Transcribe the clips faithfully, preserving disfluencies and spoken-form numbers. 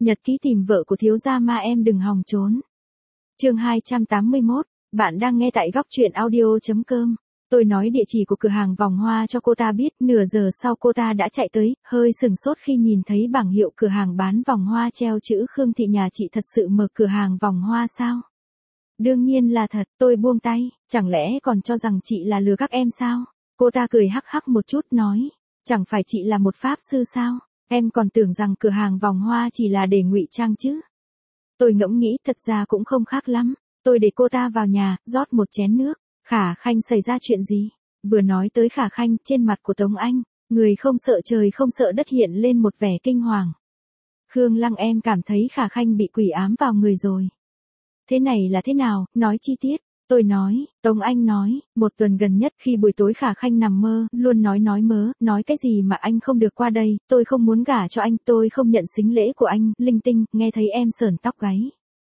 Nhật ký tìm vợ của thiếu gia ma em đừng hòng trốn. Chương hai trăm tám mươi mốt, bạn đang nghe tại góc truyện audio chấm com. Tôi nói địa chỉ của cửa hàng vòng hoa cho cô ta biết, nửa giờ sau cô ta đã chạy tới, hơi sừng sốt khi nhìn thấy bảng hiệu cửa hàng bán vòng hoa treo chữ Khương Thị. Nhà chị thật sự mở cửa hàng vòng hoa sao? Đương nhiên là thật, tôi buông tay, chẳng lẽ còn cho rằng chị là lừa các em sao? Cô ta cười hắc hắc một chút nói, chẳng phải chị là một pháp sư sao? Em còn tưởng rằng cửa hàng vòng hoa chỉ là để ngụy trang chứ. Tôi ngẫm nghĩ thật ra cũng không khác lắm, tôi để cô ta vào nhà, rót một chén nước. Khả Khanh xảy ra chuyện gì? Vừa nói tới Khả Khanh, trên mặt của Tống Anh, người không sợ trời không sợ đất hiện lên một vẻ kinh hoàng. Khương Lăng, em cảm thấy Khả Khanh bị quỷ ám vào người rồi. Thế này là thế nào, nói chi tiết. Tôi nói, Tống Anh nói, một tuần gần nhất khi buổi tối Khả Khanh nằm mơ, luôn nói nói mớ, nói cái gì mà anh không được qua đây, tôi không muốn gả cho anh, tôi không nhận sính lễ của anh, linh tinh, nghe thấy em sởn tóc gáy.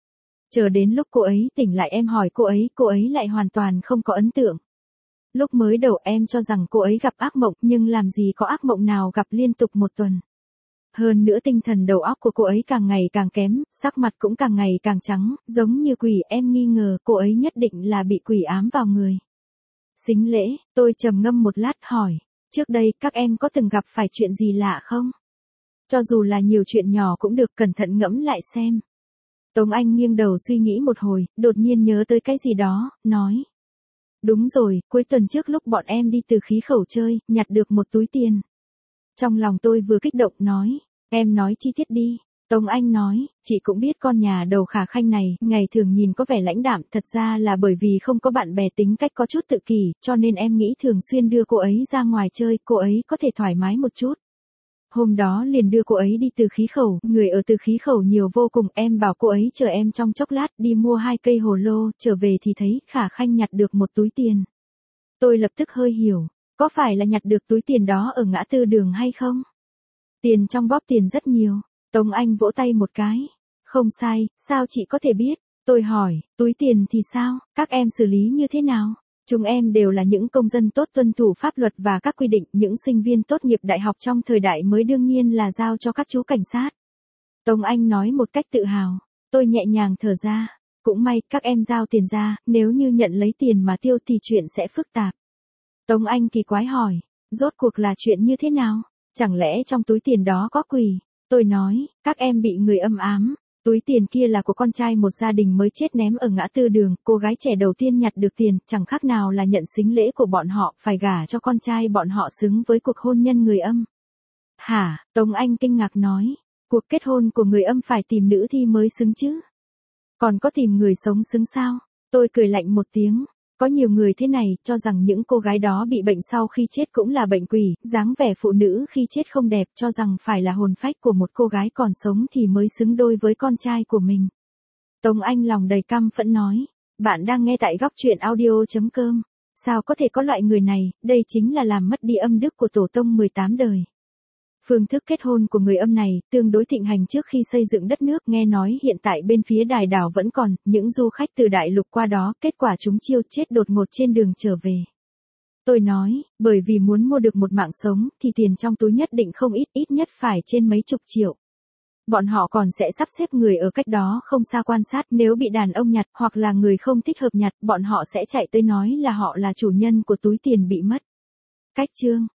Chờ đến lúc cô ấy tỉnh lại em hỏi cô ấy, cô ấy lại hoàn toàn không có ấn tượng. Lúc mới đầu em cho rằng cô ấy gặp ác mộng, nhưng làm gì có ác mộng nào gặp liên tục một tuần. Hơn nữa tinh thần đầu óc của cô ấy càng ngày càng kém, sắc mặt cũng càng ngày càng trắng, giống như quỷ. Em nghi ngờ cô ấy nhất định là bị quỷ ám vào người. Sính lễ, tôi trầm ngâm một lát hỏi, trước đây các em có từng gặp phải chuyện gì lạ không? Cho dù là nhiều chuyện nhỏ cũng được, cẩn thận ngẫm lại xem. Tống Anh nghiêng đầu suy nghĩ một hồi, đột nhiên nhớ tới cái gì đó, nói. Đúng rồi, cuối tuần trước lúc bọn em đi từ khí khẩu chơi, nhặt được một túi tiền. Trong lòng tôi vừa kích động nói, em nói chi tiết đi. Tống Anh nói, chị cũng biết con nhà đầu Khả Khanh này, ngày thường nhìn có vẻ lãnh đạm, thật ra là bởi vì không có bạn bè, tính cách có chút tự kỷ, cho nên em nghĩ thường xuyên đưa cô ấy ra ngoài chơi, cô ấy có thể thoải mái một chút. Hôm đó liền đưa cô ấy đi từ khí khẩu, người ở từ khí khẩu nhiều vô cùng, em bảo cô ấy chờ em trong chốc lát, đi mua hai cây hồ lô, trở về thì thấy Khả Khanh nhặt được một túi tiền. Tôi lập tức hơi hiểu, có phải là nhặt được túi tiền đó ở ngã tư đường hay không? Tiền trong bóp tiền rất nhiều. Tống Anh vỗ tay một cái. Không sai, sao chị có thể biết? Tôi hỏi, túi tiền thì sao, các em xử lý như thế nào? Chúng em đều là những công dân tốt, tuân thủ pháp luật và các quy định, những sinh viên tốt nghiệp đại học trong thời đại mới, đương nhiên là giao cho các chú cảnh sát. Tống Anh nói một cách tự hào. Tôi nhẹ nhàng thở ra. Cũng may, các em giao tiền ra, nếu như nhận lấy tiền mà tiêu thì chuyện sẽ phức tạp. Tống Anh kỳ quái hỏi, rốt cuộc là chuyện như thế nào? Chẳng lẽ trong túi tiền đó có quỷ? Tôi nói, các em bị người âm ám. Túi tiền kia là của con trai một gia đình mới chết ném ở ngã tư đường, cô gái trẻ đầu tiên nhặt được tiền, chẳng khác nào là nhận sính lễ của bọn họ, phải gả cho con trai bọn họ xứng với cuộc hôn nhân người âm. Hả? Tống Anh kinh ngạc nói, cuộc kết hôn của người âm phải tìm nữ thi mới xứng chứ? Còn có tìm người sống xứng sao? Tôi cười lạnh một tiếng. Có nhiều người thế này, cho rằng những cô gái đó bị bệnh sau khi chết cũng là bệnh quỷ, dáng vẻ phụ nữ khi chết không đẹp, cho rằng phải là hồn phách của một cô gái còn sống thì mới xứng đôi với con trai của mình. Tống Anh lòng đầy căm phẫn nói, bạn đang nghe tại góc truyện audio chấm com. Sao có thể có loại người này, đây chính là làm mất đi âm đức của tổ tông mười tám đời. Phương thức kết hôn của người âm này tương đối thịnh hành trước khi xây dựng đất nước, nghe nói hiện tại bên phía Đài Đảo vẫn còn những du khách từ đại lục qua đó, kết quả chúng chiêu chết đột ngột trên đường trở về. Tôi nói, bởi vì muốn mua được một mạng sống thì tiền trong túi nhất định không ít, ít nhất phải trên mấy chục triệu. Bọn họ còn sẽ sắp xếp người ở cách đó không xa quan sát, nếu bị đàn ông nhặt hoặc là người không thích hợp nhặt, bọn họ sẽ chạy tới nói là họ là chủ nhân của túi tiền bị mất. Cách chương